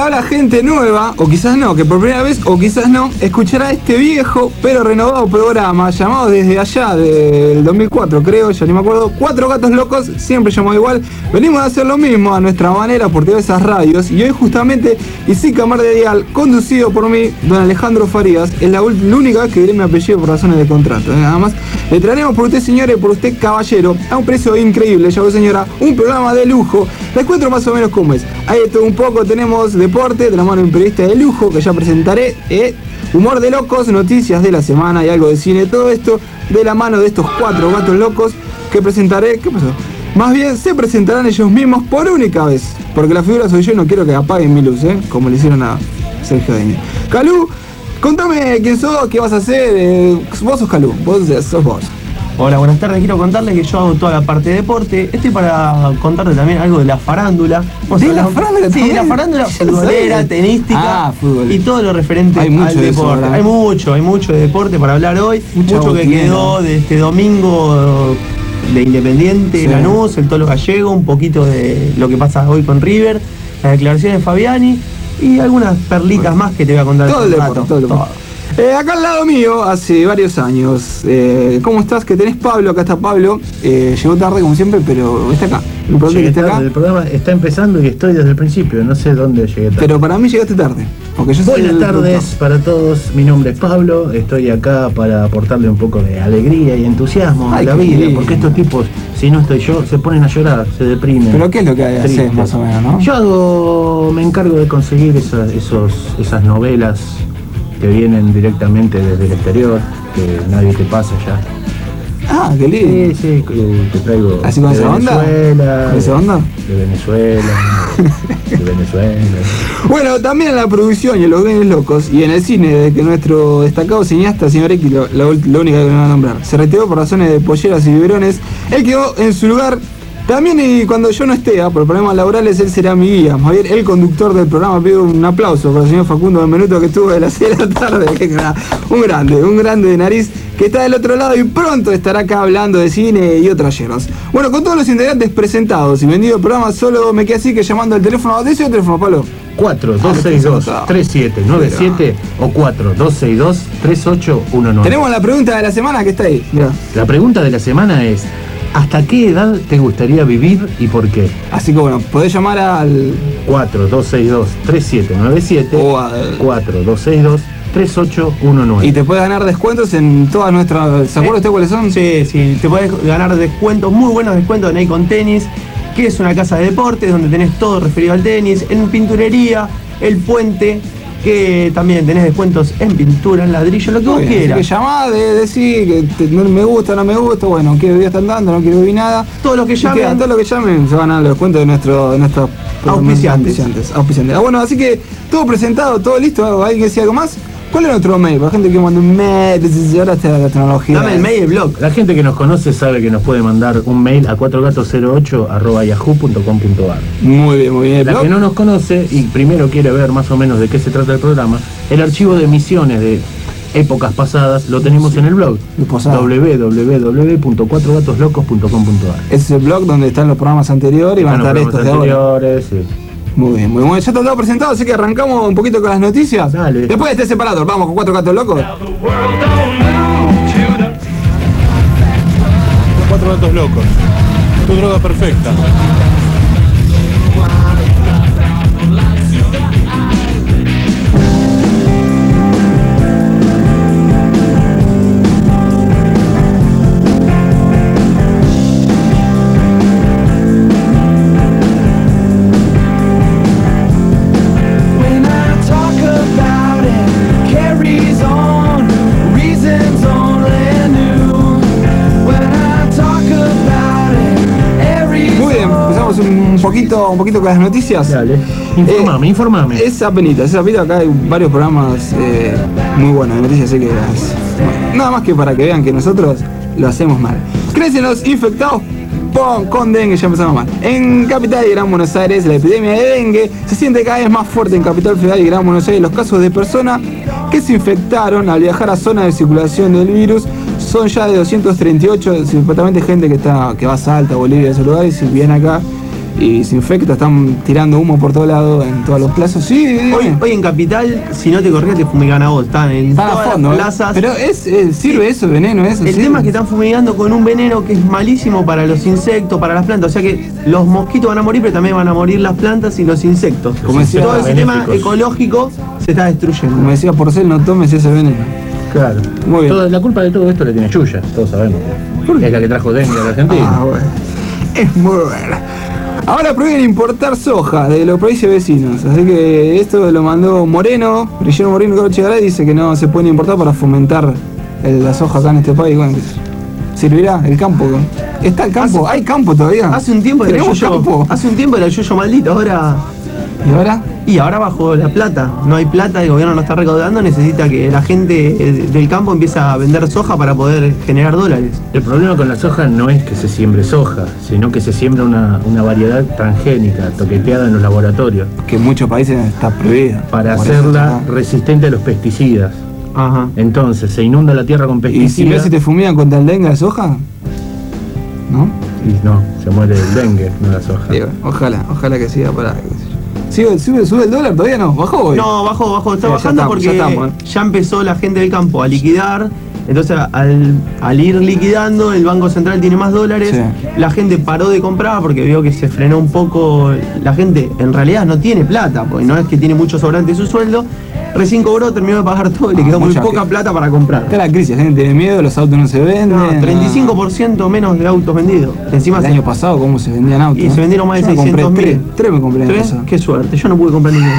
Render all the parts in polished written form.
Hola gente nueva, o quizás no, que por primera vez, o quizás no, escuchará este viejo pero renovado programa llamado desde allá del 2004, creo, ya ni me acuerdo, Cuatro Gatos Locos, siempre llamado igual. Venimos a hacer lo mismo a nuestra manera por diversas radios y hoy justamente Isica Mar de Dial, conducido por mí, don Alejandro Farías, es la única vez que diré mi apellido por razones de contrato, nada más. Le traeremos por usted señora y por usted caballero, a un precio increíble, ya vos señora, un programa de lujo. Les cuento más o menos cómo es. Hay de todo un poco, tenemos deporte de la mano de un periodista de lujo que ya presentaré, humor de locos, noticias de la semana y algo de cine, todo esto de la mano de estos cuatro gatos locos que presentaré. ¿Qué pasó? Más bien se presentarán ellos mismos por única vez, porque la figura soy yo y no quiero que apaguen mi luz, como le hicieron a Sergio Deña. Calú, contame quién sos, qué vas a hacer. Vos sos Calú, vos sos vos. Hola, buenas tardes. Quiero contarles que yo hago toda la parte de deporte. Estoy para contarte también algo de la farándula. ¿De la farándula? Sí, de la farándula futbolera, tenística y todo lo referente al deporte. Hay mucho de deporte para hablar hoy. Mucho que quedó de este domingo de Independiente, Lanús, el Tolo Gallego, un poquito de lo que pasa hoy con River, las declaraciones de Fabiani y algunas perlitas más que te voy a contar. Todo el deporte, todo. Acá al lado mío, hace varios años. ¿Cómo estás? Que tenés Pablo, acá está Pablo. Llegó tarde como siempre, pero está acá. El programa está empezando y estoy desde el principio, no sé dónde llegué tarde. Pero para mí llegaste tarde. Porque yo soy Buenas tardes para todos, mi nombre es Pablo, estoy acá para aportarle un poco de alegría y entusiasmo a la vida, porque estos tipos, si no estoy yo, se ponen a llorar, se deprimen. ¿Pero qué es lo que haces más o menos, no? Yo me encargo de conseguir esas novelas que vienen directamente desde el exterior, que nadie te pasa ya. Ah, qué lindo. Sí, te traigo. ¿Así con esa onda? ¿Con esa onda? De Venezuela. Bueno, también en la producción y en los bienes locos y en el cine, desde que nuestro destacado cineasta, señor X, la única que me va a nombrar, se retiró por razones de polleras y biberones, él quedó en su lugar. También y cuando yo no esté, por problemas laborales, él será mi guía. Más bien, el conductor del programa. Pido un aplauso para el señor Facundo Benvenuto, que estuvo de las 6 de la tarde. Un grande de nariz, que está del otro lado y pronto estará acá hablando de cine y otras hierbas. Bueno, con todos los integrantes presentados y vendido el programa, solo me queda así que llamando al teléfono. ¿De ese teléfono, Pablo? 4262-3797 o 4262-3819. Tenemos la pregunta de la semana que está ahí. Mirá. La pregunta de la semana es: ¿hasta qué edad te gustaría vivir y por qué? Así que bueno, podés llamar al 4262-3797 o al 4262-3819. Y te puedes ganar descuentos en todas nuestras... ¿Se acuerda usted cuáles son? Sí, te puedes ganar descuentos, muy buenos descuentos en Icon Tenis, que es una casa de deportes donde tenés todo referido al tenis, en pinturería, El Puente, que también tenés descuentos en pintura, en ladrillo, lo que vos quieras. Que llamás, decir que no me gusta, bueno, qué bebida están dando, no quiero vivir nada. Todos los que llamen. Todos los que llamen se van a dar los descuentos de nuestros auspiciantes. Bueno, así que todo presentado, todo listo. ¿Alguien que decía algo más? ¿Cuál es nuestro mail? Para la gente que manda un mail, ahora está la tecnología. Dame el mail y el blog. La gente que nos conoce sabe que nos puede mandar un mail a 4gatos08@yahoo.com.ar. Muy bien. La que no nos conoce y primero quiere ver más o menos de qué se trata el programa, el archivo de emisiones de épocas pasadas lo tenemos en el blog www.cuatrogatoslocos.com.ar. Es el blog donde están los programas anteriores y van a estar estos de ahora. Sí. Muy bien. Ya está todo presentado, así que arrancamos un poquito con las noticias. Dale. Después de este separador, vamos con Cuatro Gatos Locos. Cuatro Gatos Locos, tu droga perfecta. Un poquito con las noticias. Dale, informame. Esa penita, acá hay varios programas muy buenos de noticias, así que nada más que para que vean que nosotros lo hacemos mal. Crecen los infectados con dengue, ya empezamos mal. En Capital y Gran Buenos Aires, la epidemia de dengue se siente cada vez más fuerte en Capital Federal y Gran Buenos Aires. Los casos de personas que se infectaron al viajar a zonas de circulación del virus son ya de 238, supuestamente gente que va a Salta, Bolivia, de esos lugares, y viene acá y se infecta, están tirando humo por todos lados, en todos los plazos. Sí, hoy en Capital, si no te corrías, te fumigan a vos. Están en todas las plazas. Pero sirve eso, veneno, eso. El tema es que están fumigando con un veneno que es malísimo para los insectos, para las plantas. O sea que los mosquitos van a morir, pero también van a morir las plantas y los insectos. Como decía, todo el sistema ecológico se está destruyendo. Como decía Porcel, no tomes ese veneno. Claro. Muy bien. La culpa de todo esto la tiene Yuya, todos sabemos. Es la que trajo dengue a la Argentina. Bueno. Es muy bueno. Ahora prohíben importar soja de los países vecinos, así que esto lo mandó Moreno, Guillermo Moreno Corchegaray, dice que no se puede importar para fomentar la soja acá en este país. Bueno, ¿servirá el campo? ¿Está el campo? ¿Hay campo todavía? Hace un tiempo era el yuyo maldito, ahora... ¿Y ahora? Y ahora bajo la plata, no hay plata, el gobierno no está recaudando, necesita que la gente del campo empiece a vender soja para poder generar dólares. El problema con la soja no es que se siembre soja, sino que se siembra una variedad transgénica, toqueteada en los laboratorios. Que en muchos países está prohibida. Para hacerla resistente a los pesticidas. Ajá. Entonces se inunda la tierra con pesticidas. ¿Y si ves si te fumigan contra el dengue la soja? ¿No? Y no, se muere el dengue, no la soja. Digo, ojalá que siga para... ¿Sube el dólar? ¿Todavía no? ¿Bajó hoy? No, bajó. Está bajando porque ya empezó la gente del campo a liquidar. Entonces, al ir liquidando, el Banco Central tiene más dólares. Sí. La gente paró de comprar porque vio que se frenó un poco. La gente en realidad no tiene plata, porque no es que tiene mucho sobrante de su sueldo. Recién cobró, terminó de pagar todo y le quedó muy poca plata para comprar. Está la crisis, la gente tiene miedo, los autos no se venden. No, 35% menos de autos vendidos. Encima el año pasado, ¿cómo se vendían autos? Y se vendieron más de 600.000. Tres me compré en el pasado. Qué suerte, yo no pude comprar ninguno.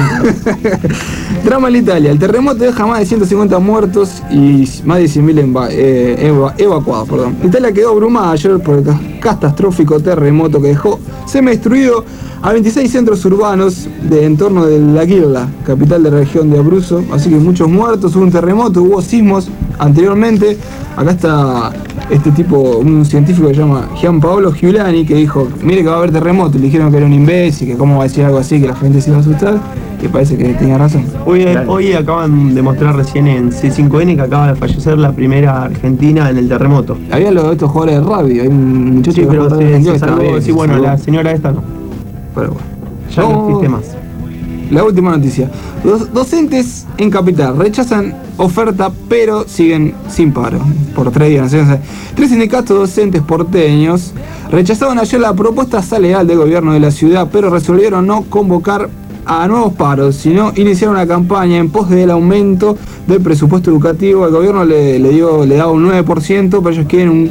Drama en Italia. El terremoto deja más de 150 muertos y más de 100.000 evacuados. Italia quedó abrumada ayer por el catastrófico terremoto que dejó semi-destruido a 26 centros urbanos de entorno de L'Aquila, capital de la región de Abruzzo. Así que muchos muertos, hubo un terremoto, hubo sismos anteriormente. Acá está este tipo, un científico que se llama Gianpaolo Giuliani, que dijo, mire que va a haber terremoto. Le dijeron que era un imbécil, que cómo va a decir algo así, que la gente se iba a asustar. Y parece que tenía razón. Hoy acaban de mostrar recién en C5N que acaba de fallecer la primera argentina en el terremoto. Había estos jugadores de rugby, hay un muchacho que pero se salvó, sí, bueno, la señora esta no. Pero bueno. Ya no existe más. La última noticia. Los docentes en Capital rechazan oferta, pero siguen sin paro. Por 3 días. ¿Sí? 3 sindicatos docentes porteños rechazaron ayer la propuesta salarial del gobierno de la ciudad, pero resolvieron no convocar a nuevos paros, sino iniciar una campaña en pos del aumento del presupuesto educativo. El gobierno le daba un 9%, pero ellos quieren un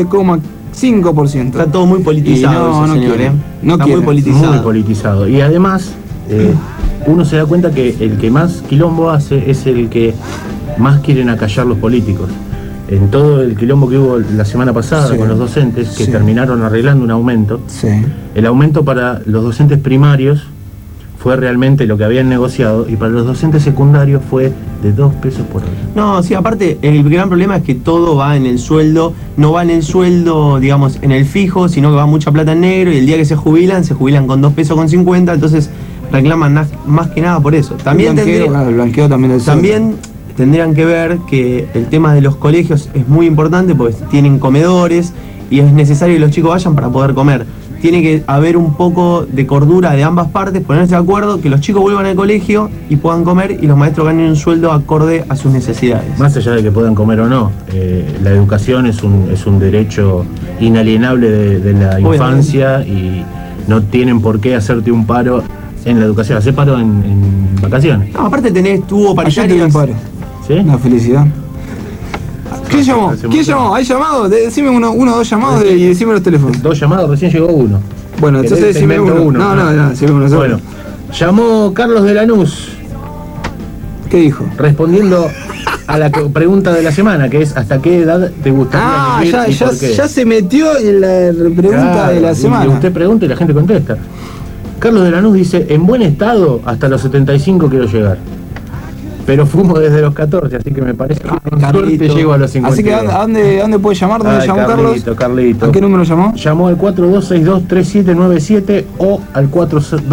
15,5%. Está todo muy politizado, no señor, está muy politizado. Y además, uno se da cuenta que el que más quilombo hace es el que más quieren acallar los políticos. En todo el quilombo que hubo la semana pasada con los docentes, que terminaron arreglando un aumento, el aumento para los docentes primarios fue realmente lo que habían negociado, y para los docentes secundarios fue de 2 pesos por hora. No, sí, aparte el gran problema es que todo va en el sueldo, no va en el sueldo, digamos, en el fijo, sino que va mucha plata en negro, y el día que se jubilan con 2 pesos con 50, entonces reclaman más que nada por eso. También el blanqueo también tendrían que ver que el tema de los colegios es muy importante, porque tienen comedores y es necesario que los chicos vayan para poder comer. Tiene que haber un poco de cordura de ambas partes, ponerse de acuerdo, que los chicos vuelvan al colegio y puedan comer, y los maestros ganen un sueldo acorde a sus necesidades. Más allá de que puedan comer o no, la educación es un derecho inalienable de la infancia, y no tienen por qué hacerte un paro en la educación. Hacer paro en vacaciones. No, aparte tuvo paritarias. Un paro. ¿Sí? Una felicidad. ¿Quién llamó? ¿Hay llamados? Decime uno o 2 llamados y decime los teléfonos. 2 llamados, recién llegó uno. Bueno, entonces decime uno. No, decime uno solo. Bueno, llamó Carlos de Lanús. ¿Qué dijo? Respondiendo a la pregunta de la semana, que es ¿hasta qué edad te gustaría vivir? Ya se metió en la pregunta de la semana. Y usted pregunta y la gente contesta. Carlos de Lanús dice, en buen estado, hasta los 75 quiero llegar. Pero fumo desde los 14, así que me parece que con suerte llego a los 50. Así que ¿a dónde puede llamar? ¿Dónde llamó Carlito? ¿A qué número llamó? Llamó al 4262-3797 o al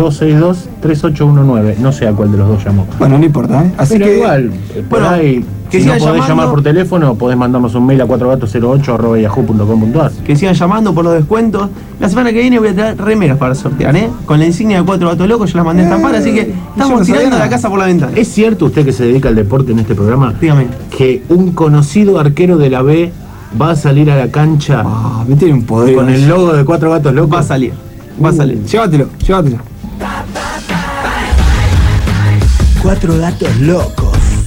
4262-3819. No sé a cuál de los dos llamó. Bueno, no importa, ¿eh? Así pero que igual, por ahí Que si no podés llamar por teléfono, podés mandarnos un mail a 4gatos08@yahoo.com.ar. Que sigan llamando por los descuentos. La semana que viene voy a traer remeras para sortear, con la insignia de 4 Gatos Locos, yo las mandé a estampar, así que estamos tirando la casa por la ventana. ¿Es cierto, usted que se dedica al deporte en este programa, dígame, que un conocido arquero de la B va a salir a la cancha me tiene un poder con el logo de 4 Gatos Locos? Va a salir. Llévatelo. 4 Gatos Locos.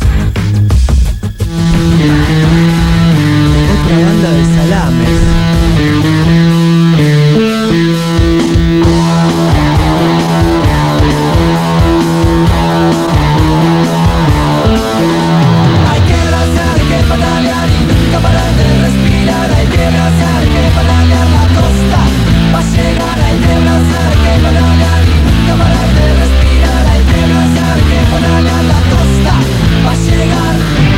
Otra banda de salames. Hay que abrazar, que patalear y nunca parar de respirar. Hay que abrazar, que patalear la costa va a llegar. Hay que abrazar, que patalear y nunca parar de respirar. Hay que abrazar, que patalear la costa va a llegar.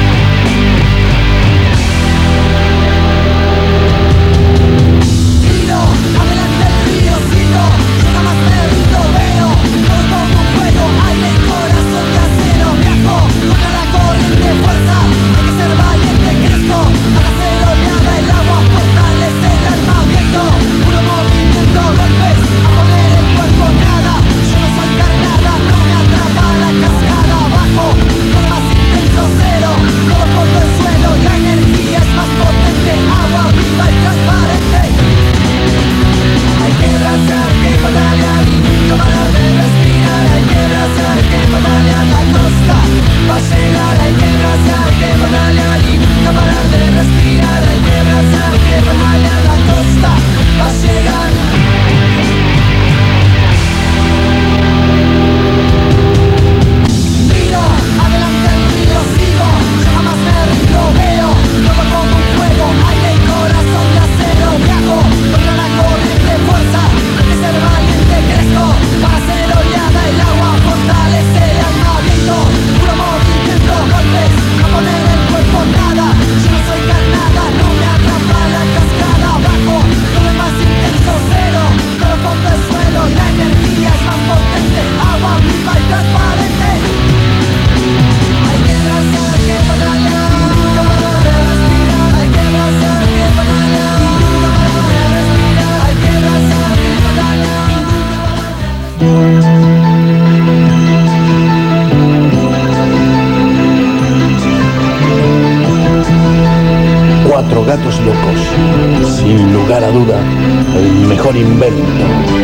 Tiro, adelante el río, sigo, yo jamás me rindo, veo todo como un fuego, aire y corazón de acero. Viajo contra la corriente, fuerza, hay que ser valiente, crezco, para hacer oleada el agua, fortalece el alma, viento, puro movimiento, golpes, a poner el cuerpo, nada, yo no soy carnada, no me atrapa la cascada, abajo, todo más intenso, cero, todo por el suelo, la energía es más potente, agua viva y transparente. Hay que abrazar, que patalear y nunca parar de respirar. Hay que abrazar, que patalear la costa va a llegar. Hay que abrazar, que patalear y nunca parar de respirar. Hay que abrazar, que patalear la costa va a llegar. Miro, adelante el río, sigo, yo jamás me rindo, veo todo como un fuego, aire y corazón de acero. Viajo contra la corriente, fuerza, hay que ser valiente, crezco, para hacer oleada el agua, fortalece el alma, viento, puro movimiento, golpes, a poner el cuerpo, nada, yo no soy carnada, no me atrapa la cascada, abajo, todo es más intenso, cero, todo fondo el suelo, la energía es más potente, agua viva y transparente. Hay que abrazar, que patalear, nunca parar de respirar. Hay que abrazar, que patalear, nunca parar de respirar. Hay que abrazar, que patalear, Cuatro Gatos Locos. Sin lugar a duda, el mejor invento.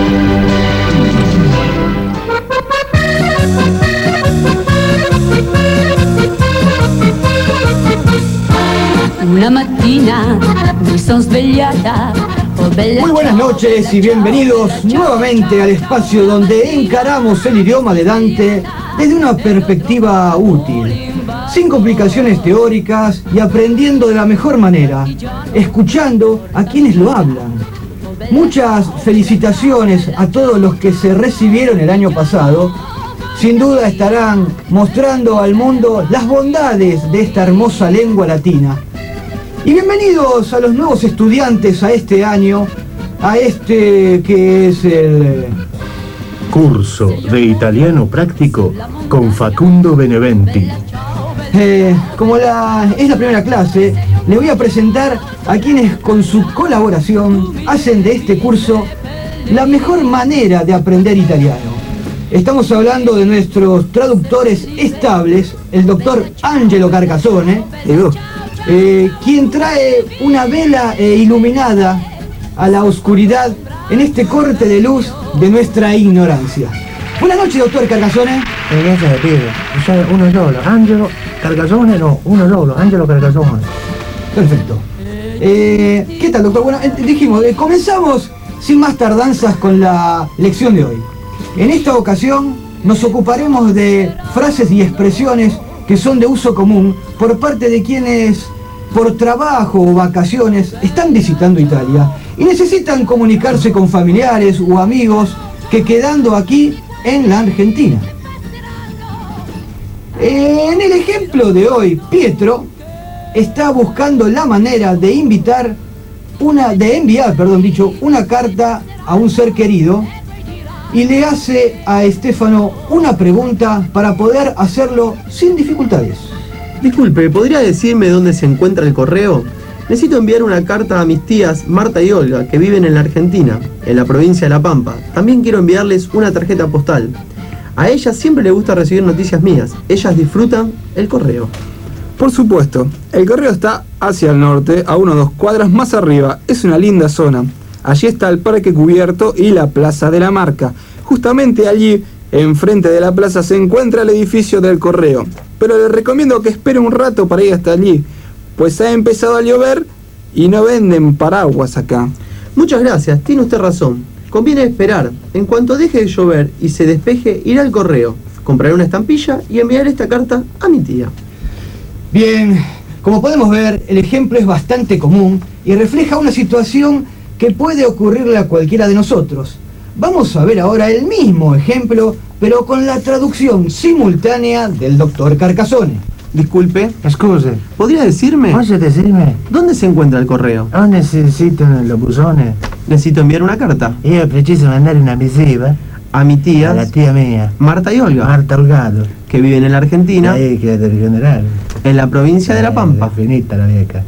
Una mattina mi son svegliata. Muy buenas noches y bienvenidos nuevamente al espacio donde encaramos el idioma de Dante desde una perspectiva útil, sin complicaciones teóricas y aprendiendo de la mejor manera, escuchando a quienes lo hablan. Muchas felicitaciones a todos los que se recibieron el año pasado. Sin duda estarán mostrando al mundo las bondades de esta hermosa lengua latina. Y bienvenidos a los nuevos estudiantes a este año, a este que es el curso de italiano práctico con Facundo Beneventi. Como es la primera clase, les voy a presentar a quienes con su colaboración hacen de este curso la mejor manera de aprender italiano. Estamos hablando de nuestros traductores estables, el doctor Angelo Carcassone, quien trae una vela iluminada a la oscuridad en este corte de luz de nuestra ignorancia. Buenas noches, doctor Carcassone. Gracias de piedra. Uno solo. Angelo Carcassone, no, uno solo. Angelo Carcassone. Perfecto. ¿Qué tal, doctor? Bueno, dijimos, comenzamos sin más tardanzas con la lección de hoy. En esta ocasión nos ocuparemos de frases y expresiones que son de uso común por parte de quienes por trabajo o vacaciones están visitando Italia y necesitan comunicarse con familiares o amigos que quedando aquí en la Argentina. En el ejemplo de hoy, Pietro está buscando la manera de enviar una carta a un ser querido y le hace a Stefano una pregunta para poder hacerlo sin dificultades. Disculpe, ¿podría decirme dónde se encuentra el correo? Necesito enviar una carta a mis tías Marta y Olga, que viven en la Argentina, en la provincia de La Pampa. También quiero enviarles una tarjeta postal. A ellas siempre les gusta recibir noticias mías. Ellas disfrutan el correo. Por supuesto, el correo está hacia el norte, a 1 o 2 cuadras más arriba. Es una linda zona. Allí está el parque cubierto y la plaza de la marca. Justamente allí, enfrente de la plaza, se encuentra el edificio del correo. Pero le recomiendo que espere un rato para ir hasta allí, pues ha empezado a llover y no venden paraguas acá. Muchas gracias, tiene usted razón. Conviene esperar. En cuanto deje de llover y se despeje, iré al correo, compraré una estampilla y enviaré esta carta a mi tía. Bien, como podemos ver, el ejemplo es bastante común y refleja una situación que puede ocurrirle a cualquiera de nosotros. Vamos a ver ahora el mismo ejemplo, pero con la traducción simultánea del doctor Carcassone. Disculpe. Scusi. ¿Podría decirme? Posso decirme? ¿Dónde se encuentra el correo? Ho necessito nello busone. Necesito enviar una carta. Io preciso mandare una misiva a mi tía. A la tía mía. Marta y Olga. Marta Olgado. Que viven en la Argentina. Ahí, que es del general. En la provincia de La Pampa. Finita la vieja.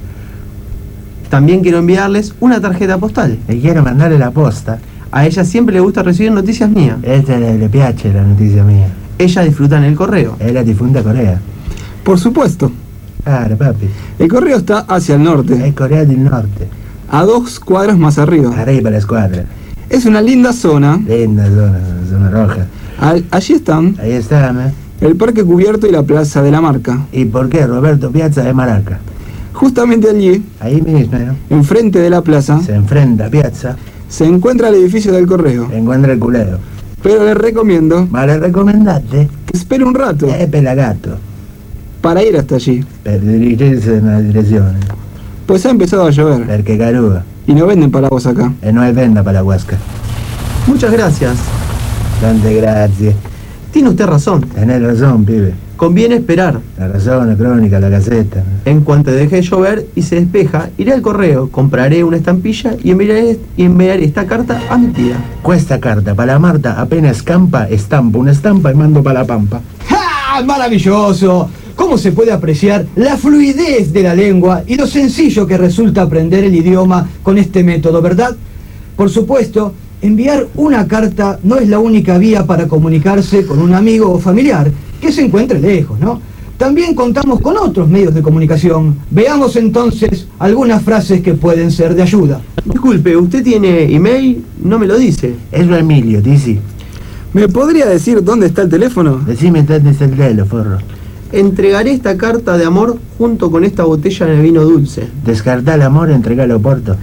También quiero enviarles una tarjeta postal. E quiero mandarle la posta. A ella siempre le gusta recibir noticias mías. Esta le piace la notizia mia. Ella disfruta en el correo. È la difunta Corea. Por supuesto. Claro, papi. El correo está hacia el norte. Es Corea del Norte. A 2 cuadras más arriba. Arriba la escuadra. Es una linda zona. Linda zona roja. Allí están. Ahí están, el parque cubierto y la plaza de la marca. ¿Y por qué Roberto Piazza de Maraca? Justamente allí, ahí mismo, ¿no? Enfrente de la plaza, se enfrenta Piazza, se encuentra el edificio del correo. Se encuentra el culero. Pero le recomiendo. ¿Ma le recomendate? Que espere un rato. Pelagato. Para ir hasta allí. Per dirigirsi nella direzione. Pues ha empezado a llover. Perché carúa. Y no venden paraguas acá. No hay venda para la huasca. Muchas gracias. Tante grazie. Tiene usted razón. Tenés razón, pibe. Conviene esperar. La razón, la crónica, la caseta. En cuanto deje de llover y se despeja, iré al correo, compraré una estampilla y enviaré esta carta a mi tía. Questa carta para Marta apenas scampa, estampo una estampa y mando para la Pampa. ¡Ja! ¡Maravilloso! ¿Cómo se puede apreciar la fluidez de la lengua y lo sencillo que resulta aprender el idioma con este método, verdad? Por supuesto, enviar una carta no es la única vía para comunicarse con un amigo o familiar que se encuentre lejos, ¿no? También contamos con otros medios de comunicación. Veamos entonces algunas frases que pueden ser de ayuda. Disculpe, ¿usted tiene email? No me lo dice. Es lo Emilio, Tizi. ¿Me podría decir dónde está el teléfono? Decime dónde está el teléfono, forro. Entregaré esta carta de amor junto con esta botella de vino dulce. Descartá el amor, entregalo a Porto.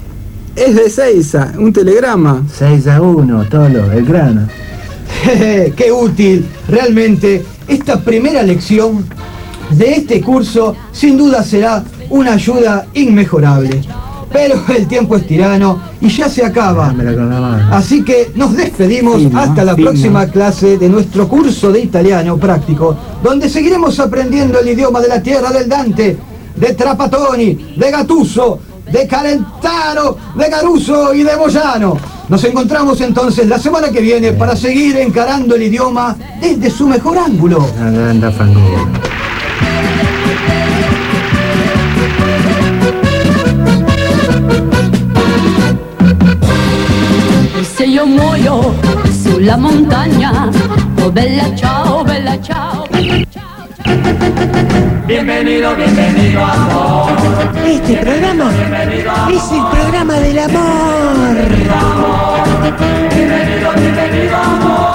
Es de Seiza, un telegrama. 6-1, Tolo, el grano. ¡Qué útil! Realmente, esta primera lección de este curso sin duda será una ayuda inmejorable. Pero el tiempo es tirano y ya se acaba. Así que nos despedimos hasta la próxima clase de nuestro curso de italiano práctico, donde seguiremos aprendiendo el idioma de la tierra del Dante, de Trapattoni, de Gattuso, de Calentano, de Caruso y de Moyano. Nos encontramos entonces la semana que viene para seguir encarando el idioma desde su mejor ángulo. E se io muoio sulla montagna, oh bella ciao, bella ciao, bella ciao, ciao. Bienvenido, bienvenido amor. Este programa es el programa del amor. Bienvenido, bienvenido amor.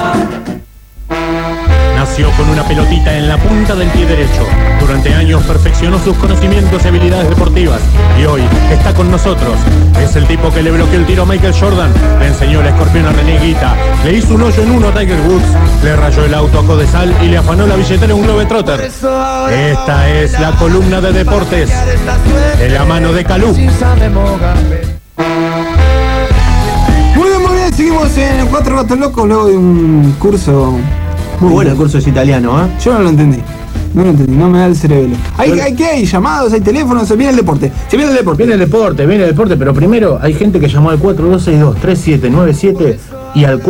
Nació con una pelotita en la punta del pie derecho. Durante años perfeccionó sus conocimientos y habilidades deportivas. Y hoy está con nosotros. Es el tipo que le bloqueó el tiro a Michael Jordan, le enseñó el escorpión a René Guita, le hizo un hoyo en uno a Tiger Woods, le rayó el auto a Codesal y le afanó la billetera a un Globetrotter. Esta es la columna de deportes de la mano de Calú. Muy bien, seguimos en 4 Gatos Locos luego de un curso. Muy bueno el curso es italiano, ¿eh? Yo no lo entendí, no me da el cerebelo. Hay llamados, hay teléfonos, se viene el deporte. Viene el deporte, pero primero hay gente que llamó al 4262-3797 y al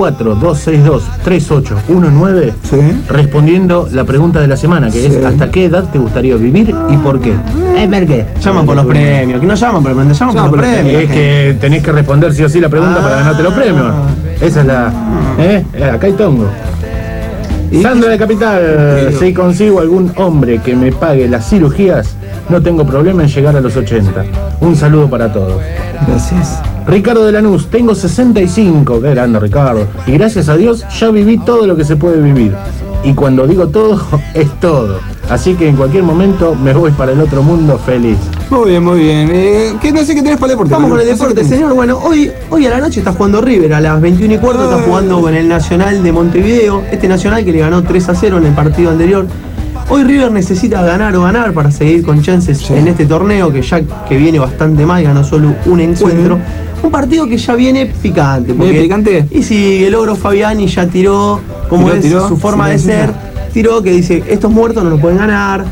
4262-3819 respondiendo la pregunta de la semana, que es ¿hasta qué edad te gustaría vivir y por qué? ¿Por qué? Llaman por los premios, que no llaman por los premios, llaman por los premios. Es que tenés que responder sí o sí la pregunta para ganarte los premios. Esa es la... acá hay tongo. Sandra de Capital, si consigo algún hombre que me pague las cirugías, no tengo problema en llegar a los 80. Un saludo para todos. Gracias. Ricardo de Lanús, tengo 65, qué grande Ricardo, y gracias a Dios ya viví todo lo que se puede vivir. Y cuando digo todo, es todo. Así que en cualquier momento me voy para el otro mundo feliz. Muy bien, muy bien. ¿Qué no sé qué tenés para el deporte? Vamos con el deporte, señor. Bueno, hoy a la noche está jugando River, a las 21:15 está jugando con el Nacional de Montevideo. Este Nacional que le ganó 3-0 en el partido anterior. Hoy River necesita ganar para seguir con chances en este torneo que viene bastante mal, ganó solo un encuentro. Un partido que ya viene picante. ¿Picante? Y si el ogro Fabiani ya tiró, como es su forma de ser, tiró que dice, estos muertos no nos pueden ganar,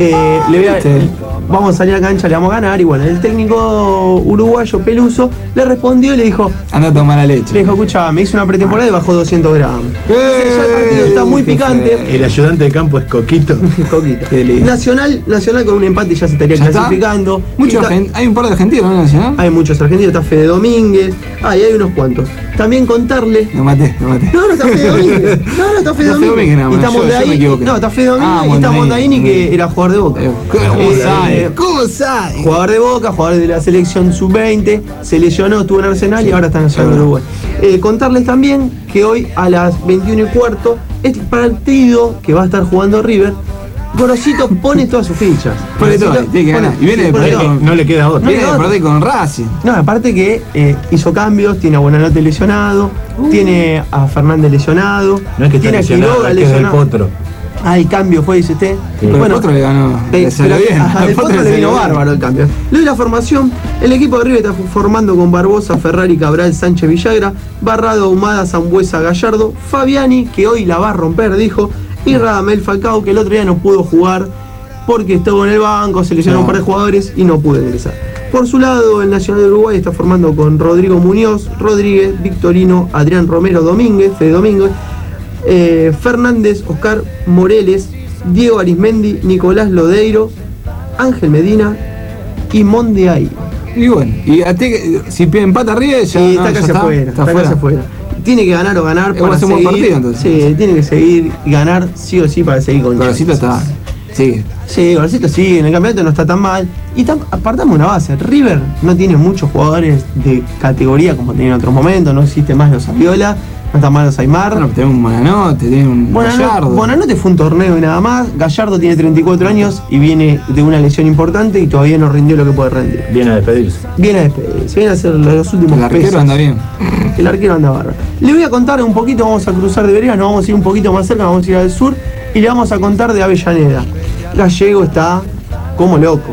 vamos a salir a cancha, le vamos a ganar. Y bueno, el técnico uruguayo Peluso le respondió y le dijo, anda a tomar la leche. Le dijo, escuchá, me hizo una pretemporada y bajó 200 gramos. Ya el partido está muy picante. El ayudante de campo es Coquito. Nacional con un empate ya se estaría clasificando. Hay un par de argentinos, ¿no? Nacional. Hay muchos argentinos, está Fede Domínguez, hay unos cuantos. También contarle. Lo maté. No, está Fede Domínguez. No, está Fede Domínguez. Y está Mondaini. No, está Fede Domínguez y está Mondaini, que era jugador de Boca. ¿Cómo sabe? Jugador de Boca, jugador de la selección sub-20, se lesionó, estuvo en Arsenal y ahora está en Nacional de Uruguay. Contarles también que hoy a las 21:15, este partido que va a estar jugando River, Gorosito pone todas sus fichas. Pone todo, tiene que ganar. Y viene de perder no le queda otra. Viene de perder con Racing. No, aparte que hizo cambios, tiene a Buenanote lesionado, tiene a Fernández lesionado, no es que tiene a Quiroga lesionado. Es del el cambio fue, dice usted. Sí. Bueno, el Potro le ganó. Al Potro le vino bárbaro el cambio. Le doy la formación. El equipo de River está formando con Barbosa, Ferrari, Cabral, Sánchez, Villagra, Barrado, Ahumada, Sambuesa, Gallardo, Fabiani, que hoy la va a romper, dijo, y Radamel Falcao, que el otro día no pudo jugar porque estuvo en el banco, se lesionaron un par de jugadores y no pudo ingresar. Por su lado, el Nacional de Uruguay está formando con Rodrigo Muñoz, Rodríguez, Victorino, Adrián Romero, Domínguez, Fede Domínguez, Fernández, Oscar Moreles, Diego Arismendi, Nicolás Lodeiro, Ángel Medina y Mondeay. Y bueno, si empata arriba ya está casi afuera. Tiene que ganar o ganar para seguir. Partido, entonces. Sí, tiene que seguir y ganar sí o sí para seguir con Gorosito está. Sigue. Sí, Gorosito sigue, en el campeonato no está tan mal. Y apartamos una base, River no tiene muchos jugadores de categoría como tenía en otros momentos, no existe más los Saviola, no está mal los Aymar. Bueno, tenemos un Buenanote, tiene un Gallardo. Buenanote fue un torneo y nada más. Gallardo tiene 34 años y viene de una lesión importante y todavía no rindió lo que puede rendir. Viene a despedirse. Viene a hacer los últimos El arquero pesos. anda bien. El arquero anda bárbaro. Le voy a contar un poquito, vamos a cruzar de vereda, nos vamos a ir un poquito más cerca, vamos a ir al sur y le vamos a contar de Avellaneda. Gallego está como loco.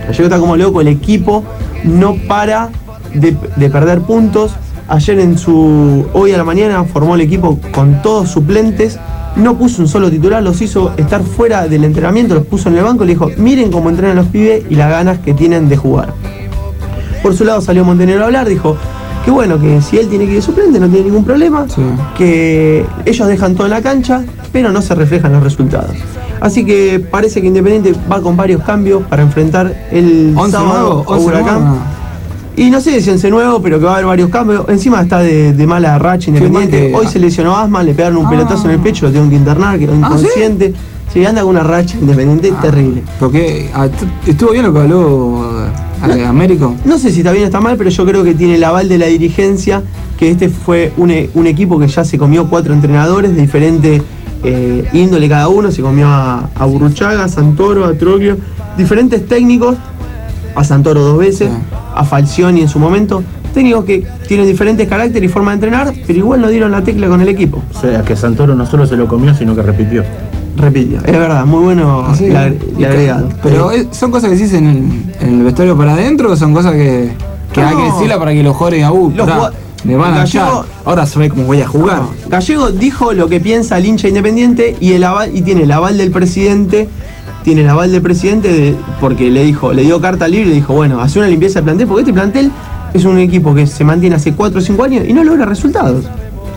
El equipo no para de perder puntos. Ayer hoy a la mañana formó el equipo con todos suplentes, no puso un solo titular, los hizo estar fuera del entrenamiento, los puso en el banco y le dijo, miren cómo entrenan los pibes y las ganas que tienen de jugar. Por su lado salió Montenegro a hablar, dijo que bueno, que si él tiene que ir de suplente no tiene ningún problema, que ellos dejan todo en la cancha, pero no se reflejan los resultados. Así que parece que Independiente va con varios cambios para enfrentar el sábado a Huracán. Y no sé si 11 nuevo, pero que va a haber varios cambios. Encima está de mala racha Independiente. Hoy se lesionó Asma, le pegaron un pelotazo en el pecho, lo tienen que internar, quedó inconsciente. ¿sí? Anda con una racha Independiente terrible. Porque estuvo bien lo que habló Américo. No sé si está bien o está mal, pero yo creo que tiene el aval de la dirigencia, que este fue un equipo que ya se comió 4 entrenadores de diferente índole cada uno. Se comió a Burruchaga, a Santoro, a Troglio, diferentes técnicos, a Santoro 2 veces, a Falcioni en su momento. Técnicos que tienen diferentes caracteres y forma de entrenar, pero igual no dieron la tecla con el equipo. O sea, que Santoro no solo se lo comió, sino que repitió. Es verdad, muy bueno el agregado. Pero ¿son cosas que se dicen en el vestuario para adentro o son cosas que hay que decirla para que los jugadores me van a echar? Ahora se ve cómo voy a jugar. Gallego dijo lo que piensa el hincha Independiente y tiene el aval del presidente. Tiene el aval del presidente porque le dio carta libre y le dijo, bueno, hace una limpieza de plantel, porque este plantel es un equipo que se mantiene hace 4 o 5 años y no logra resultados.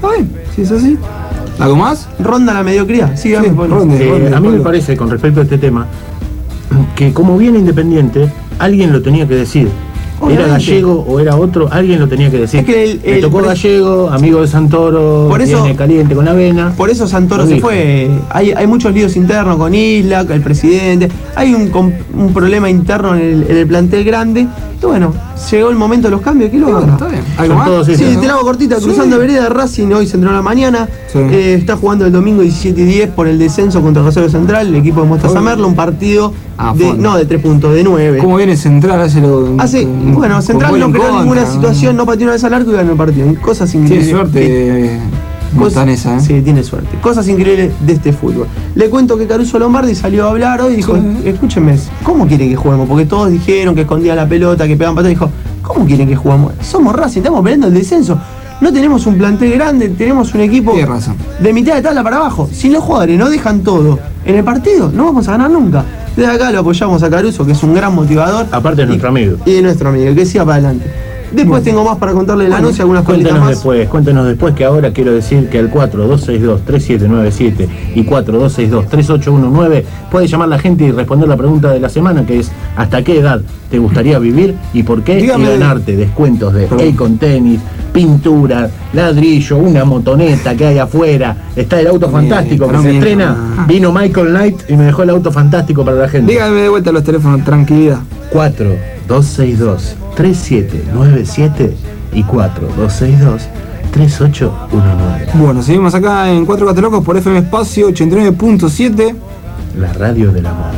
Está bien, si es así. ¿Algo más? Ronda la mediocridad. Sí, a mí me parece, con respecto a este tema, que como bien Independiente, alguien lo tenía que decir. Era Gallego o era otro, alguien lo tenía que decir. Es que le tocó Gallego, amigo de Santoro, por eso, viene caliente con avena. Por eso Santoro se fue. Hay muchos líos internos con Isla, el presidente. Hay un problema interno en el plantel grande. Y bueno, llegó el momento de los cambios. ¿Qué lo haga? Está bien. ¿Algo más? Sí, te la hago cortita. Cruzando Vereda, Racing hoy se entrenó a la mañana. Sí. Está jugando el domingo 17:10 por el descenso contra Rosario Central, el equipo de Mostaza Merlo, un partido de 3 puntos, de 9. ¿Cómo viene Central? Bueno, Central no creó ninguna situación, no pateó una vez al arco y ganó el partido. Cosas increíbles. Tiene suerte Montanesa, Sí, tiene suerte. Cosas increíbles de este fútbol. Le cuento que Caruso Lombardi salió a hablar hoy y dijo, escúchenme, ¿cómo quieren que juguemos? Porque todos dijeron que escondían la pelota, que pegaban patadas. Dijo, ¿cómo quieren que juguemos? Somos Racing, estamos peleando el descenso. No tenemos un plantel grande, tenemos un equipo de mitad de tabla para abajo. Si los jugadores no dejan todo en el partido, no vamos a ganar nunca. Desde acá lo apoyamos a Caruso, que es un gran motivador. Aparte de nuestro amigo. Y de nuestro amigo, que siga para adelante. Después tengo más para contarle de la noche, algunas cositas más. Cuéntenos después, que ahora quiero decir que al 4262-3797 y 4262-3819 puede llamar la gente y responder la pregunta de la semana, que es ¿hasta qué edad te gustaría vivir y por qué? Dígame, y ganarte descuentos de Econ Tenis, pintura, ladrillo, una motoneta que hay afuera. Está el auto fantástico que se estrena. Vino Michael Knight y me dejó el auto fantástico para la gente. Dígame de vuelta los teléfonos, tranquilidad. 4262-3797 y 4262-3819. Bueno, seguimos acá en 4 Gatos Locos por FM Espacio 89.7. La radio del amor.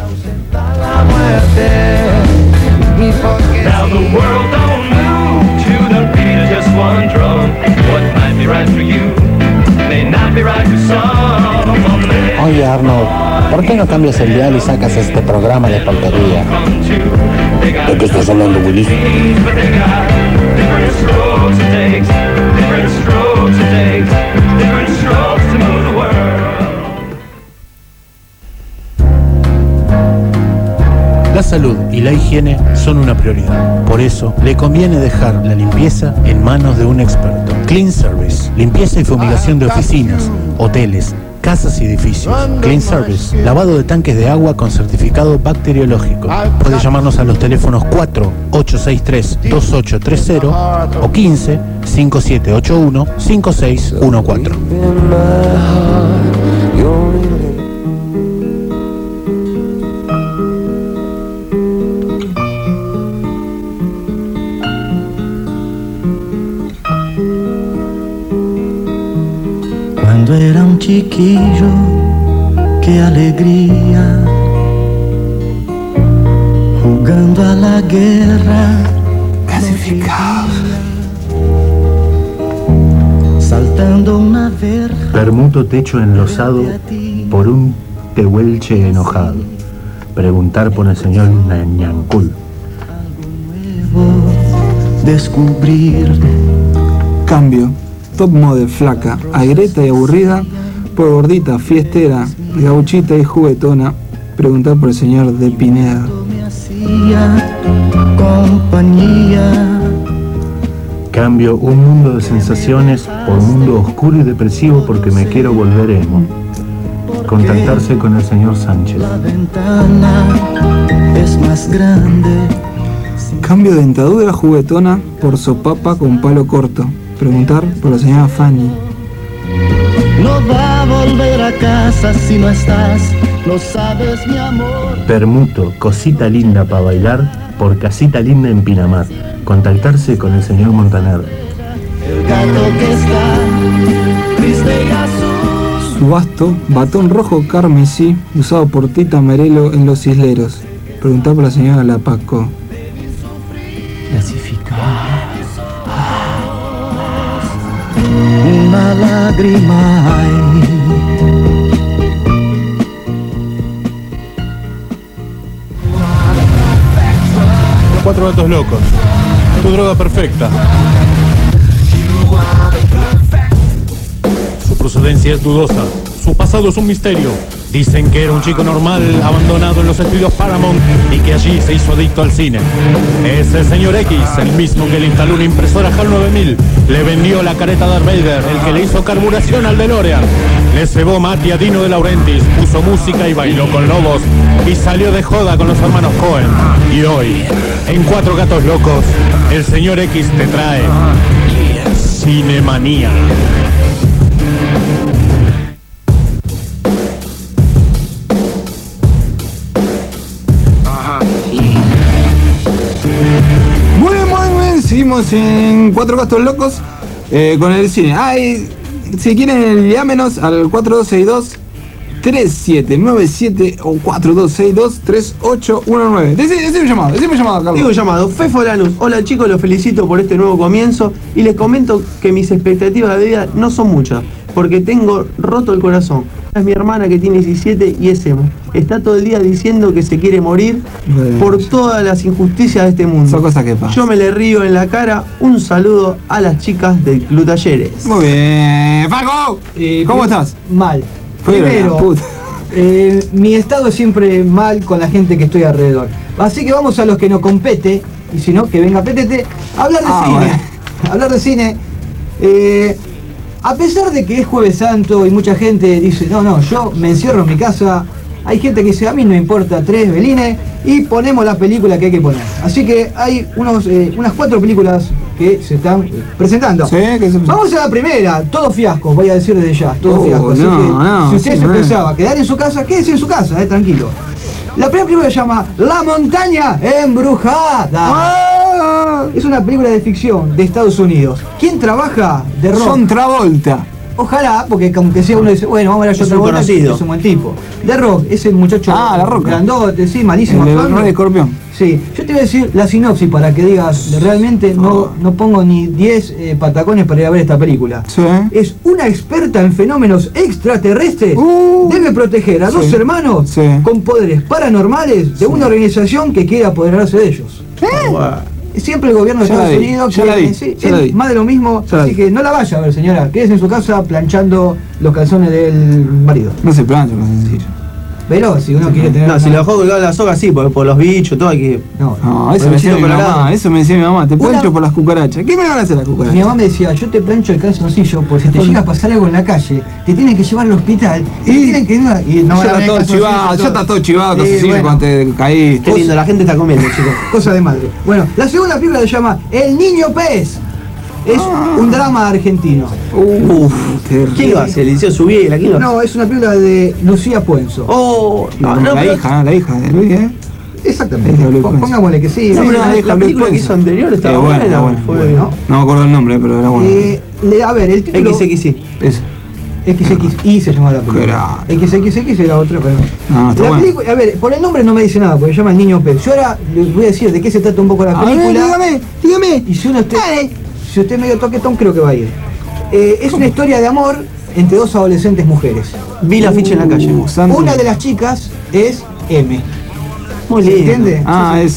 Now the world don't move to the beat of just one drum. What might be right for you may not be right for some. Oye Arnold, ¿por qué no cambias el dial y sacas este programa de porquería? ¿De qué estás hablando, Willy? La salud y la higiene son una prioridad. Por eso, le conviene dejar la limpieza en manos de un experto. Clean Service, limpieza y fumigación de oficinas, hoteles, casas y edificios. Clean Service, lavado de tanques de agua con certificado bacteriológico. Puede llamarnos a los teléfonos 4-863-2830 o 15-5781-5614. Cuando era un chiquillo, qué alegría, jugando a la guerra, clasificado, saltando una verja. Permuto techo enlosado por un tehuelche enojado. Preguntar por el señor Ñancul. Descubrir. Cambio. Top model flaca, agreta y aburrida, por gordita, fiestera, gauchita y juguetona. Preguntar por el señor de Pineda. Compañía. Cambio un mundo de sensaciones por un mundo oscuro y depresivo porque me quiero volver emo. Contactarse con el señor Sánchez. La ventana es más grande. Cambio dentadura juguetona por sopapa con palo corto. Preguntar por la señora Fanny. No va a volver a casa si no estás, no sabes mi amor. Permuto cosita linda para bailar por casita linda en Pinamar. Contactarse con el señor Montaner. El gato que está triste y azul. Subasto, batón rojo carmesí usado por Tita Merelo en Los Isleros. Preguntar por la señora Lapaco. Clasificado. Una lágrima hay. Cuatro Gatos Locos, tu droga perfecta. Su procedencia es dudosa, su pasado es un misterio, Dicen que era un chico normal, abandonado en los estudios Paramount y que allí se hizo adicto al cine. Es el señor X, el mismo que le instaló una impresora HAL 9000, le vendió la careta Darth Vader, el que le hizo carburación al DeLorean, le cebó mate a Dino De Laurentiis, puso música y bailó con lobos y salió de joda con los hermanos Cohen. Y hoy, en Cuatro Gatos Locos, el señor X te trae Cinemanía. Seguimos en Cuatro Gatos Locos con el cine. Si quieren, llámenos al 4262-3797 o 4262-3819. Decime un llamado, Carlos. Digo llamado, Fefo Lanús. Hola chicos, los felicito por este nuevo comienzo y les comento que mis expectativas de vida no son muchas, porque tengo roto el corazón. Es mi hermana que tiene 17 y es emo. Está todo el día diciendo que se quiere morir por todas las injusticias de este mundo. Son cosas que pasan. Yo me le río en la cara. Un saludo a las chicas del Club Talleres. Muy bien. Paco, ¿cómo estás? Mal. Primero, mi estado es siempre mal con la gente que estoy alrededor. Así que vamos a los que nos compete, y si no, que venga Petete, a hablar de cine. Bueno. Hablar de cine. A pesar de que es Jueves Santo y mucha gente dice, no, yo me encierro en mi casa, hay gente que dice, a mí no importa, 3 belines, y ponemos la película que hay que poner. Así que hay unas 4 películas que se están presentando. Sí, vamos a la primera, todo fiasco, voy a decir desde ya, todo fiasco. Así que si usted se pensaba quedar en su casa, quédese en su casa, tranquilo. La primera película se llama La Montaña Embrujada. Es una película de ficción de Estados Unidos. ¿Quién trabaja de rock? John Travolta. Ojalá, porque como que sea uno dice, bueno, vamos a ver a John Travolta, es un buen tipo. De Rock, es el muchacho La Roca. Grandote, sí, malísimo. El de Escorpión. Sí, yo te voy a decir la sinopsis para que digas, realmente no pongo ni 10 patacones para ir a ver esta película. Sí. Es una experta en fenómenos extraterrestres. Debe proteger a dos hermanos con poderes paranormales de una organización que quiere apoderarse de ellos. Siempre el gobierno de Estados Unidos más de lo mismo, así que no la vaya a ver, señora, quédese en su casa planchando los calzones del marido. No se plancha, no es sencillo. Pero si uno quiere tener... No, si lo dejó colgado en la soga, sí, por los bichos, todo hay que... No, eso me decía mi mamá, mi mamá, te plancho por las cucarachas. ¿Qué me van a hacer las cucarachas? Mi mamá me decía, yo te plancho el calzoncillo, porque si te llega a pasar algo en la calle, te tienen que llevar al hospital, y tienen que... ya está todo chivado, cuando te caí. Qué lindo, la gente está comiendo, chicos. Cosa de madre. Bueno, la segunda película se llama El Niño Pez. Es un drama argentino. ¿Quién lo hace? ¿Eliseo Subiela? ¿Quién lo hace? No, es una película de Lucía Puenzo. La hija de Luis, Exactamente. Pongámosle que sí. La película que hizo anterior estaba buena. No me acuerdo el nombre, pero era bueno. A ver, el título... XXI. Eso. XXI se llamaba la película. XXX era otra, pero... la película, a ver, por el nombre no me dice nada, porque se llama El Niño Pez. Yo ahora les voy a decir de qué se trata un poco la película. Dígame. Y si usted es medio toquetón, creo que va a ir. Es una historia de amor entre dos adolescentes mujeres. Vi la ficha en la calle. Una de las chicas es M. Muy lindo. ¿Entiende?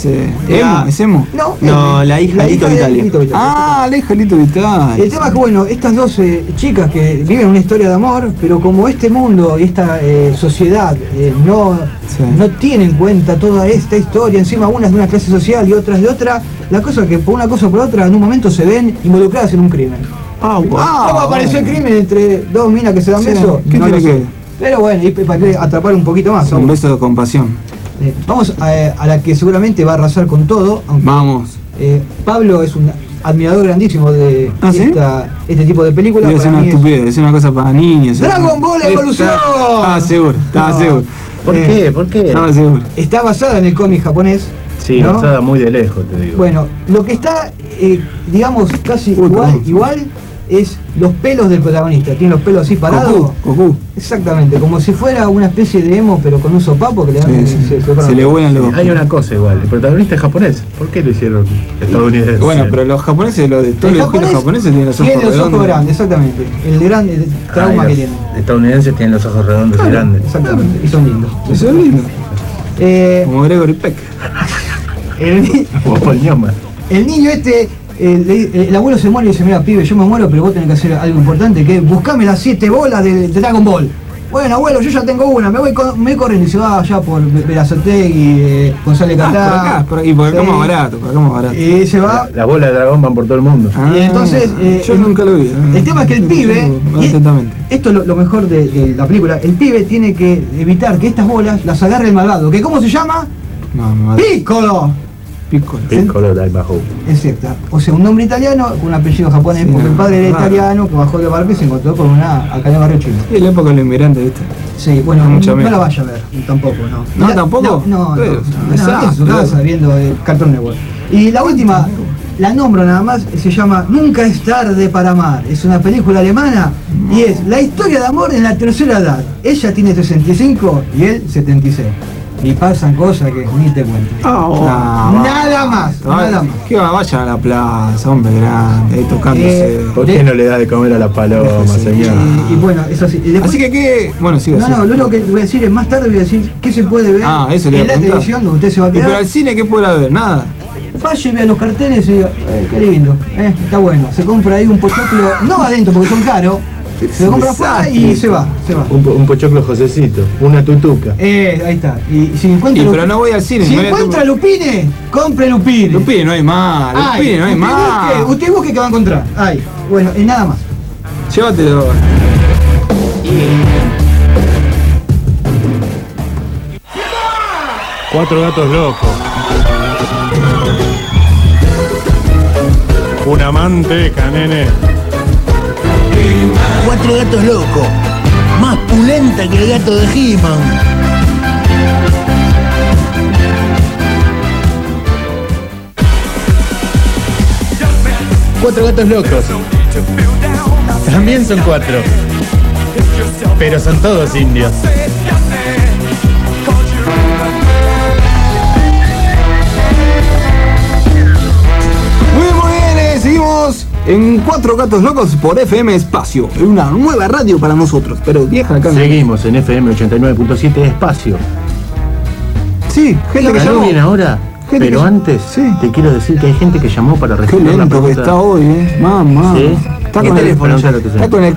¿Es Emo? No, la hija de Lito Vitale. La hija de Lito Vitale. El tema es que, bueno, estas dos chicas que viven una historia de amor, pero como este mundo y esta sociedad no tiene en cuenta toda esta historia, encima una es de una clase social y otra es de otra, la cosa es que por una cosa o por otra en un momento se ven involucradas en un crimen. ¿Cómo apareció el crimen entre dos minas que se dan besos? No lo sé. Pero bueno, y para atrapar un poquito más. Un beso de compasión. Vamos a la que este va a arrasar con todo. Vamos. Pablo es un admirador grandísimo de este tipo de películas. Es una estupidez, es una cosa para niños. ¡Dragon Ball Evolución! Estaba seguro. ¿Por qué? Estaba seguro. Está basada en el cómic japonés. Sí, basada muy de lejos, te digo. Bueno, lo que está, digamos, casi igual es los pelos del protagonista. Tiene los pelos así parados. Goku. Exactamente, como si fuera una especie de emo, pero con un sopapo que le dan se le vuelan los... Hay una cosa igual, el protagonista es japonés. ¿Por qué lo hicieron estadounidenses? Bueno, pero los japoneses, todos los japoneses tienen los ojos redondos. Tienen los ojos grandes, exactamente. El gran trauma que tienen. Los estadounidenses tienen los ojos redondos y grandes. Exactamente, y son lindos. Como Gregory Peck. El niño el abuelo se muere y dice, mira pibe, yo me muero, pero vos tenés que hacer algo importante, que es buscame las 7 bolas de Dragon Ball. bueno, abuelo, yo ya tengo una, me voy corriendo y se va allá por Berazategui, González Catá. Por acá es más barato, Y se va. La bola de dragón van por todo el mundo. Y entonces. Yo nunca lo vi. El tema es que el pibe. Esto es lo mejor de la película. El pibe tiene que evitar que estas bolas las agarre el malvado. ¿Que cómo se llama? ¡Piccolo! Piccolo Dai Bajo. Es cierto. O sea, un nombre italiano con un apellido japonés, sí, porque el padre era italiano, que bajó de barco y se encontró con una acá en el barrio chino. Y la época de los inmigrantes, ¿viste? Sí, bueno, no la vaya a ver, tampoco, ¿no? ¿No, tampoco? No, en su casa viendo el Cartoon Network. Y la última, la nombro nada más, se llama Nunca es tarde para amar. Es una película alemana y es la historia de amor en la tercera edad. Ella tiene 65 y él 76. Y pasan cosas que ni te cuento. Nada más. Que vayan a la plaza, hombre grande, ahí tocándose. ¿Por qué no le da de comer a la paloma, señor? Y bueno, eso así. Así que qué. Bueno, sí. No, lo único que voy a decir es más tarde voy a decir qué se puede ver eso en la televisión donde usted se va a quedar. Pero al cine, ¿qué puede ver? Nada. Vaya y vea los carteles y diga, qué lindo, está bueno. Se compra ahí un pochoclo, no adentro porque son caros. Se lo compra afuera y se va. Un pochoclo Josecito, una tutuca. Ahí está. Y si encuentra pero no voy al cine. Si encuentra Lupine, compre Lupine. Lupine no hay más. Lupine no hay más. Usted busque que va a encontrar. Ay, bueno, y nada más. Llévatelo. Cuatro gatos locos. Una manteca, nene. Cuatro gatos locos. Más pulenta que el gato de He-Man. Cuatro gatos locos. También son cuatro. Pero son todos indios. Muy bien, seguimos en Cuatro Gatos Locos por FM Espacio, una nueva radio para nosotros, pero vieja acá. Seguimos en FM 89.7 Espacio. Sí, gente que llamó. Bien ahora, pero antes te quiero decir que hay gente que llamó para responder la pregunta. Qué lento que está hoy, mamá. ¿Sí? Está con el teléfono. Está con el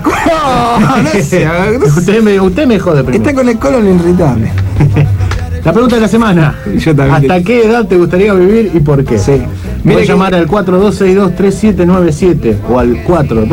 Usted me jode primero. Está con el colon irritable. La pregunta de la semana. Yo también. ¿Hasta qué edad te gustaría vivir y por qué? Sí. Puedes llamar al 4262-3797 o al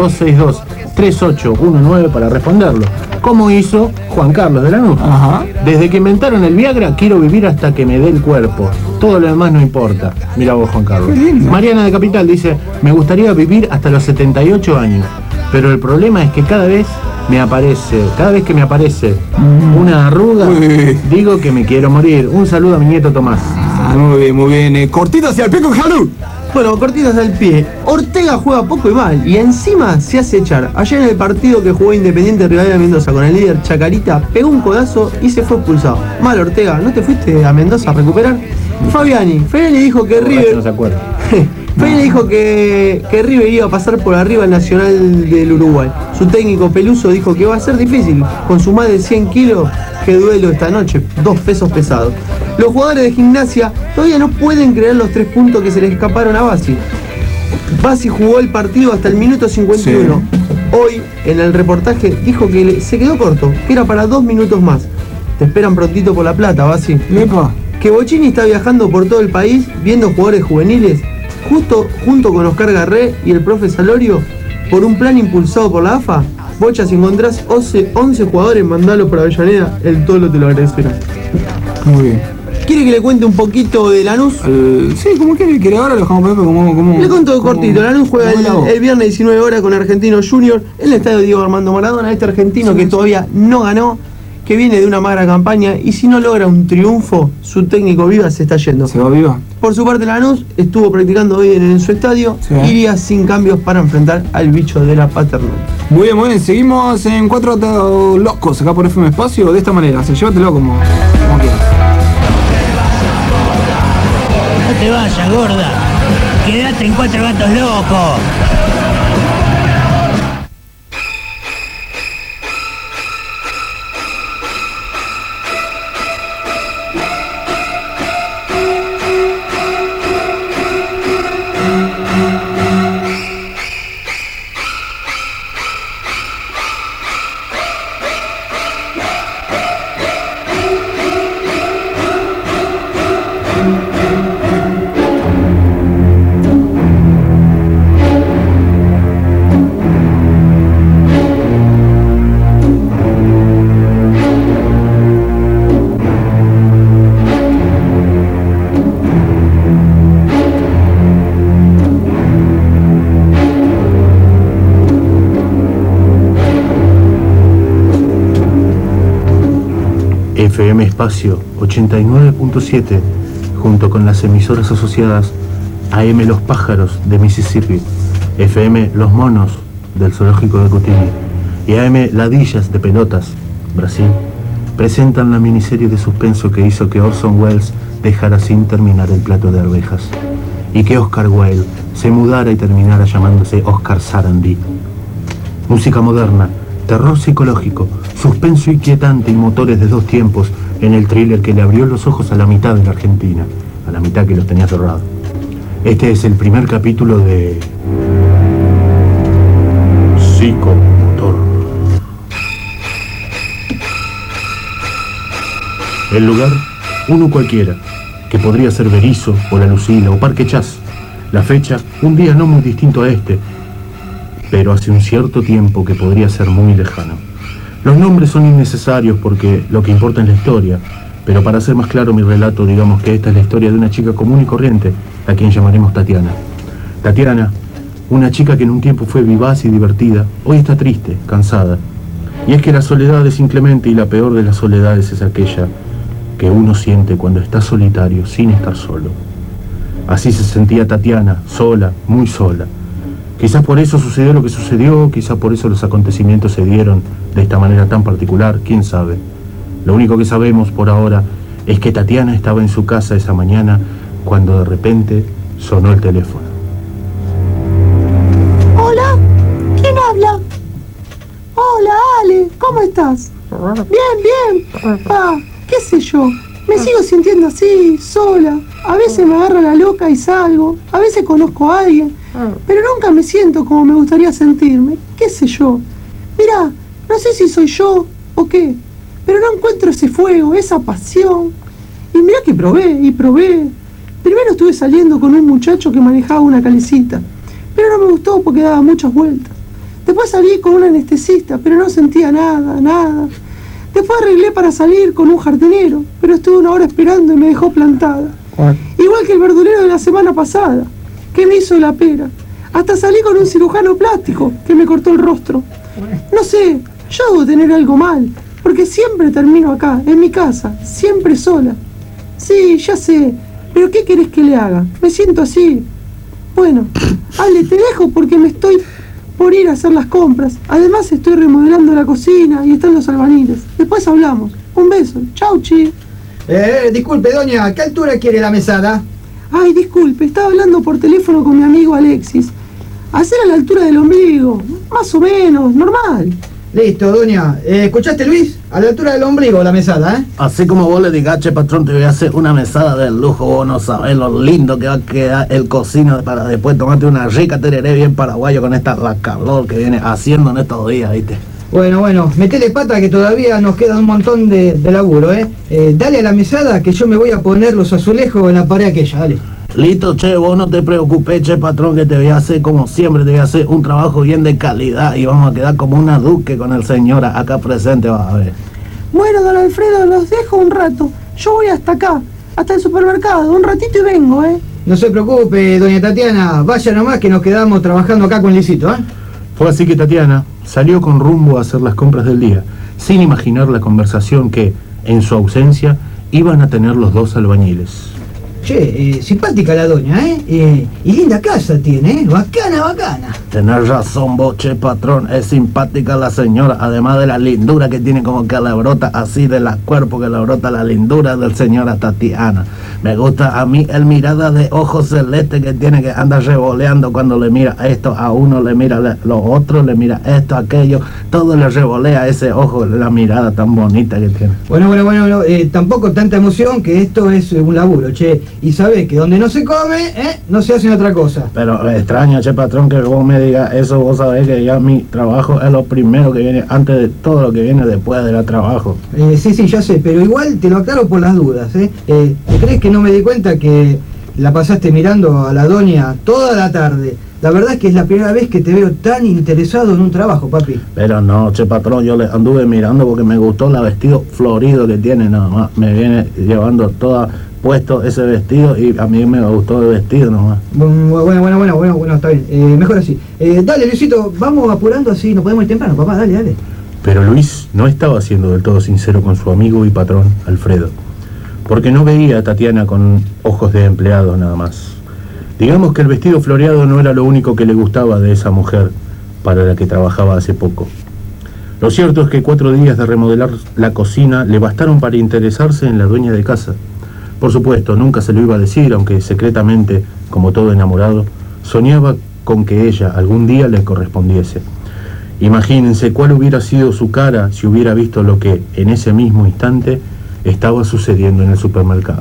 4262-3819 para responderlo. Como hizo Juan Carlos de Lanús. Desde que inventaron el Viagra, quiero vivir hasta que me dé el cuerpo. Todo lo demás no importa. Mira vos, Juan Carlos. Mariana de Capital dice, me gustaría vivir hasta los 78 años. Pero el problema es que cada vez que me aparece una arruga, digo que me quiero morir. Un saludo a mi nieto Tomás. Muy bien. Cortito hacia el pie con Jalú. Bueno, cortitas al pie. Ortega juega poco y mal y encima se hace echar. Ayer en el partido que jugó Independiente Rivadavia Mendoza con el líder Chacarita, pegó un codazo y se fue expulsado. Mal, Ortega, ¿no te fuiste a Mendoza a recuperar? Fabiani dijo que River... No se acuerda. Fabiani dijo que River iba a pasar por arriba al Nacional del Uruguay. Su técnico Peluso dijo que va a ser difícil, con su más de 100 kilos, que duelo esta noche, 2 pesos pesados. Los jugadores de Gimnasia todavía no pueden creer los 3 puntos que se les escaparon a Bassi. Bassi jugó el partido hasta el minuto 51. Sí. Hoy, en el reportaje, dijo que se quedó corto, que era para 2 minutos más. Te esperan prontito por La Plata, Bassi. Que Bocini está viajando por todo el país viendo jugadores juveniles, junto con Oscar Garré y el profe Salorio, por un plan impulsado por la AFA. Bocha, si encontrás 11 jugadores, mandalo para Avellaneda, el Tolo te lo agradecerá. Muy bien. ¿Quiere que le cuente un poquito de Lanús? Sí, como quiere ahora lo dejamos ver, como. Le cuento cortito. Lanús juega el viernes 19 horas con Argentino Junior en el estadio Diego Armando Maradona. Este argentino que todavía no ganó, que viene de una magra campaña, y si no logra un triunfo, su técnico Viva se está yendo. ¿Se va Viva? Por su parte, Lanús estuvo practicando hoy en su estadio, iría sin cambios para enfrentar al bicho de la paternal. Muy bien, seguimos en Cuatro Gatos Locos acá por FM Espacio de esta manera, llévatelo como quieras. No te vayas, gorda, quédate en Cuatro Gatos Locos. FM Espacio 89.7, junto con las emisoras asociadas AM Los Pájaros de Mississippi, FM Los Monos del Zoológico de Cutini y AM Ladillas de Pelotas, Brasil, presentan la miniserie de suspenso que hizo que Orson Welles dejara sin terminar El plato de arvejas y que Oscar Wilde se mudara y terminara llamándose Oscar Sarandí. Música moderna, terror psicológico, suspenso inquietante y motores de dos tiempos en el thriller que le abrió los ojos a la mitad de la Argentina, a la mitad que los tenía cerrados. Este es el primer capítulo de Psicomotor. El lugar, uno cualquiera, que podría ser Berisso o La Lucila o Parque Chas. La fecha, un día no muy distinto a este, pero hace un cierto tiempo que podría ser muy lejano. Los nombres son innecesarios porque lo que importa es la historia, pero para hacer más claro mi relato, digamos que esta es la historia de una chica común y corriente, a quien llamaremos Tatiana. Tatiana, una chica que en un tiempo fue vivaz y divertida, hoy está triste, cansada. Y es que la soledad es inclemente y la peor de las soledades es aquella que uno siente cuando está solitario sin estar solo. Así se sentía Tatiana, sola, muy sola. Quizás por eso sucedió lo que sucedió, quizás por eso los acontecimientos se dieron de esta manera tan particular, quién sabe. Lo único que sabemos por ahora es que Tatiana estaba en su casa esa mañana cuando de repente sonó el teléfono. Hola, ¿quién habla? Hola, Ale, ¿cómo estás? Bien, bien. Qué sé yo, me sigo sintiendo así, sola. A veces me agarro la loca y salgo, a veces conozco a alguien, pero nunca me siento como me gustaría sentirme, qué sé yo. Mirá, no sé si soy yo o qué, pero no encuentro ese fuego, esa pasión. Y mirá que probé y probé. Primero estuve saliendo con un muchacho que manejaba una calecita, pero no me gustó porque daba muchas vueltas. Después salí con un anestesista, pero no sentía nada. Después arreglé para salir con un jardinero, pero estuve una hora esperando y me dejó plantada. Igual que el verdulero de la semana pasada, que me hizo la pera. Hasta salí con un cirujano plástico que me cortó el rostro. No sé, yo debo tener algo mal, porque siempre termino acá, en mi casa, siempre sola. Sí, ya sé, pero ¿qué querés que le haga? Me siento así. Bueno, Ale, te dejo porque me estoy por ir a hacer las compras. Además estoy remodelando la cocina y están los albañiles. Después hablamos. Un beso. Chau, chi. Disculpe, doña, ¿a qué altura quiere la mesada? Ay, disculpe, estaba hablando por teléfono con mi amigo Alexis. Hacer a la altura del ombligo. Más o menos, normal. Listo, doña. ¿Escuchaste, Luis? A la altura del ombligo la mesada, ¿eh? Así como vos le digas, che, patrón, te voy a hacer una mesada de lujo. Vos no sabés lo lindo que va a quedar el cocino para después tomarte una rica tereré bien paraguayo con la calor que viene haciendo en estos días, ¿viste? Bueno, metele pata que todavía nos queda un montón de laburo, ¿eh? Dale a la mesada que yo me voy a poner los azulejos en la pared aquella, dale. Listo, che, vos no te preocupes, che, patrón, que te voy a hacer como siempre, te voy a hacer un trabajo bien de calidad y vamos a quedar como una duque con el señor acá presente, vas a ver. Bueno, don Alfredo, los dejo un rato. Yo voy hasta acá, hasta el supermercado, un ratito y vengo, ¿eh? No se preocupe, doña Tatiana, vaya nomás que nos quedamos trabajando acá con Lisito, ¿eh? Fue así que Tatiana salió con rumbo a hacer las compras del día, sin imaginar la conversación que, en su ausencia, iban a tener los dos albañiles. Che, simpática la doña, ¿eh? Y linda casa tiene, ¿eh? Bacana. Tenés razón vos, che, patrón, es simpática la señora, además de la lindura que tiene, como que le brota así de la cuerpo, que le brota la lindura del señora Tatiana. Me gusta a mí el mirada de ojos celeste que tiene, que anda revoleando cuando le mira esto a uno, le mira los otros, le mira esto, aquello, todo le revolea ese ojo, la mirada tan bonita que tiene. Bueno, tampoco tanta emoción, que esto es un laburo, che. Y sabés que donde no se come, no se hace otra cosa. Pero extraño, che, patrón, que vos me digas eso. Vos sabés que ya mi trabajo es lo primero que viene, antes de todo lo que viene después del trabajo. Sí, ya sé, pero igual te lo aclaro por las dudas, ¿Te crees que no me di cuenta que la pasaste mirando a la doña toda la tarde? La verdad es que es la primera vez que te veo tan interesado en un trabajo, papi. Pero no, che, patrón, yo le anduve mirando porque me gustó el vestido florido que tiene, nada más. Me viene llevando toda puesto ese vestido y a mí me gustó el vestido nomás. Bueno, está bien. Mejor así. Dale, Luisito, vamos apurando así, nos podemos ir temprano, papá, dale. Pero Luis no estaba siendo del todo sincero con su amigo y patrón, Alfredo, porque no veía a Tatiana con ojos de empleado nada más. Digamos que el vestido floreado no era lo único que le gustaba de esa mujer para la que trabajaba hace poco. Lo cierto es que 4 días de remodelar la cocina le bastaron para interesarse en la dueña de casa. Por supuesto, nunca se lo iba a decir, aunque secretamente, como todo enamorado, soñaba con que ella algún día le correspondiese. Imagínense cuál hubiera sido su cara si hubiera visto lo que en ese mismo instante estaba sucediendo en el supermercado.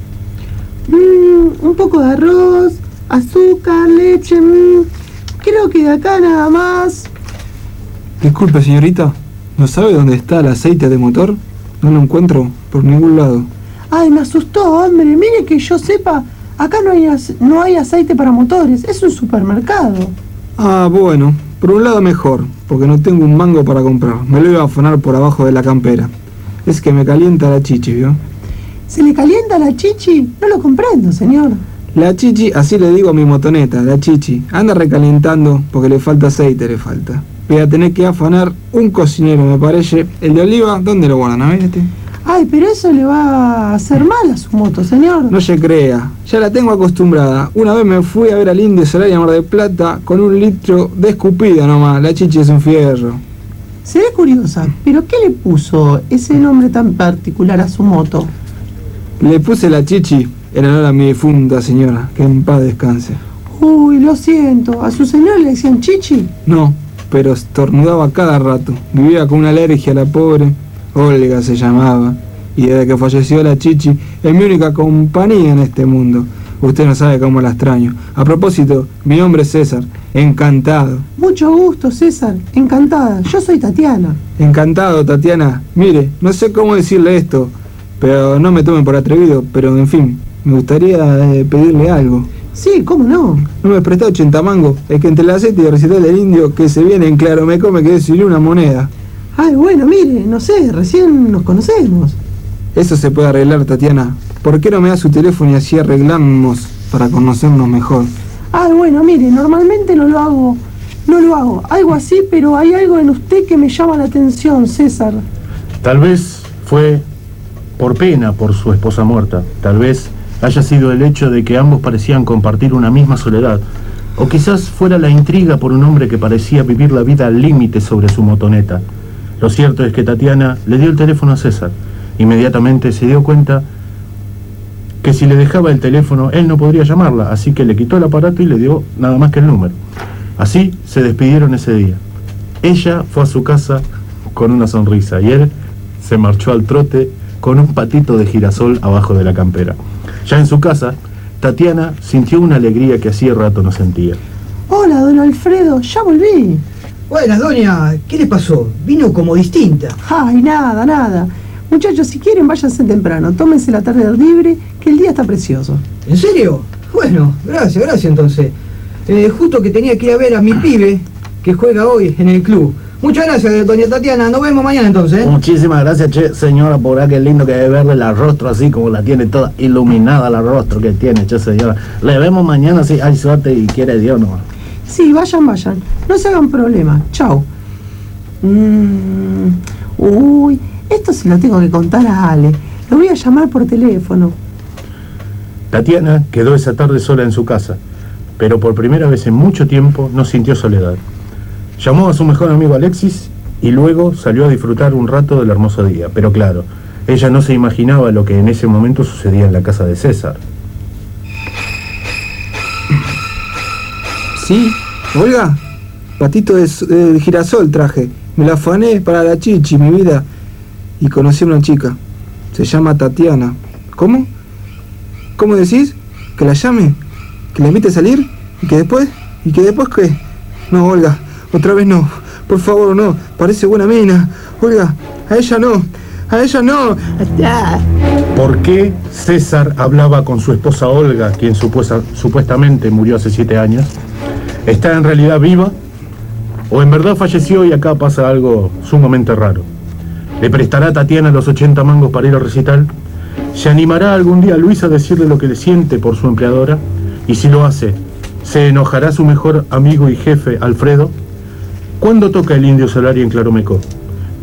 Un poco de arroz, azúcar, leche. Creo que de acá nada más. Disculpe, señorita, ¿no sabe dónde está el aceite de motor? No lo encuentro por ningún lado. Ay, me asustó, hombre. Mire que yo sepa, acá no hay aceite para motores. Es un supermercado. Ah, bueno. Por un lado mejor, porque no tengo un mango para comprar. Me lo iba a afanar por abajo de la campera. Es que me calienta la chichi, ¿vio? ¿Se le calienta la chichi? No lo comprendo, señor. La chichi, así le digo a mi motoneta, la chichi. Anda recalentando porque le falta aceite, le falta. Voy a tener que afanar un cocinero, me parece. El de oliva, ¿dónde lo guardan? A ver este. Ay, pero eso le va a hacer mal a su moto, señor. No se crea, ya la tengo acostumbrada. Una vez me fui a ver al Indio Solari a Mar del Plata con 1 litro de escupida nomás. La chichi es un fierro. Seré curiosa, pero ¿qué le puso ese nombre tan particular a su moto? Le puse la chichi en honor a mi difunta señora, que en paz descanse. Uy, lo siento. ¿A su señora le decían chichi? No, pero estornudaba cada rato. Vivía con una alergia la pobre. Olga se llamaba, y desde que falleció la chichi es mi única compañía en este mundo. Usted no sabe cómo la extraño. A propósito, mi nombre es César. Encantado. Mucho gusto, César. Encantada. Yo soy Tatiana. Encantado, Tatiana. Mire, no sé cómo decirle esto, pero no me tomen por atrevido, pero en fin, me gustaría pedirle algo. Sí, ¿cómo no? No me prestó 80 mangos. Es que entre el aceite y el recital del Indio que se viene en Claro me come quedé sin una moneda. Ay, bueno, mire, no sé, recién nos conocemos. Eso se puede arreglar, Tatiana. ¿Por qué no me da su teléfono y así arreglamos para conocernos mejor? Ay, bueno, mire, normalmente no lo hago. Algo así, pero hay algo en usted que me llama la atención, César. Tal vez fue por pena por su esposa muerta. Tal vez haya sido el hecho de que ambos parecían compartir una misma soledad. O quizás fuera la intriga por un hombre que parecía vivir la vida al límite sobre su motoneta. Lo cierto es que Tatiana le dio el teléfono a César. Inmediatamente se dio cuenta que si le dejaba el teléfono él no podría llamarla, así que le quitó el aparato y le dio nada más que el número. Así se despidieron ese día. Ella fue a su casa con una sonrisa y él se marchó al trote con un patito de girasol abajo de la campera. Ya en su casa, Tatiana sintió una alegría que hacía rato no sentía. Hola, don Alfredo, ya volví. Buenas, doña, ¿qué le pasó? Vino como distinta. Ay, nada. Muchachos, si quieren, váyanse temprano. Tómense la tarde libre, que el día está precioso. ¿En serio? Bueno, gracias entonces. Justo que tenía que ir a ver a mi pibe, que juega hoy en el club. Muchas gracias, doña Tatiana. Nos vemos mañana entonces. Muchísimas gracias, che, señora, por aquel lindo que es verle el rostro así como la tiene toda iluminada, el rostro que tiene, che, señora. Le vemos mañana si hay suerte y quiere Dios nomás. Sí, vayan. No se hagan problema. Chau. Uy, esto se lo tengo que contar a Ale. Lo voy a llamar por teléfono. Tatiana quedó esa tarde sola en su casa, pero por primera vez en mucho tiempo no sintió soledad. Llamó a su mejor amigo Alexis y luego salió a disfrutar un rato del hermoso día. Pero claro, ella no se imaginaba lo que en ese momento sucedía en la casa de César. ¿Sí? Olga, patito de girasol traje. Me la afané para la chichi, mi vida. Y conocí a una chica. Se llama Tatiana. ¿Cómo? ¿Cómo decís? ¿Que la llame? ¿Que la invite a salir? ¿Y que después? ¿Qué? No, Olga, otra vez no. Por favor, no. Parece buena mina. Olga, a ella no. ¿Por qué César hablaba con su esposa Olga, quien supuestamente murió hace 7 años? ¿Está en realidad viva? ¿O en verdad falleció y acá pasa algo sumamente raro? ¿Le prestará a Tatiana los 80 mangos para ir al recital? ¿Se animará algún día Luis a decirle lo que le siente por su empleadora? Y si lo hace, ¿se enojará su mejor amigo y jefe, Alfredo? ¿Cuándo toca el Indio Solari en Claromecó?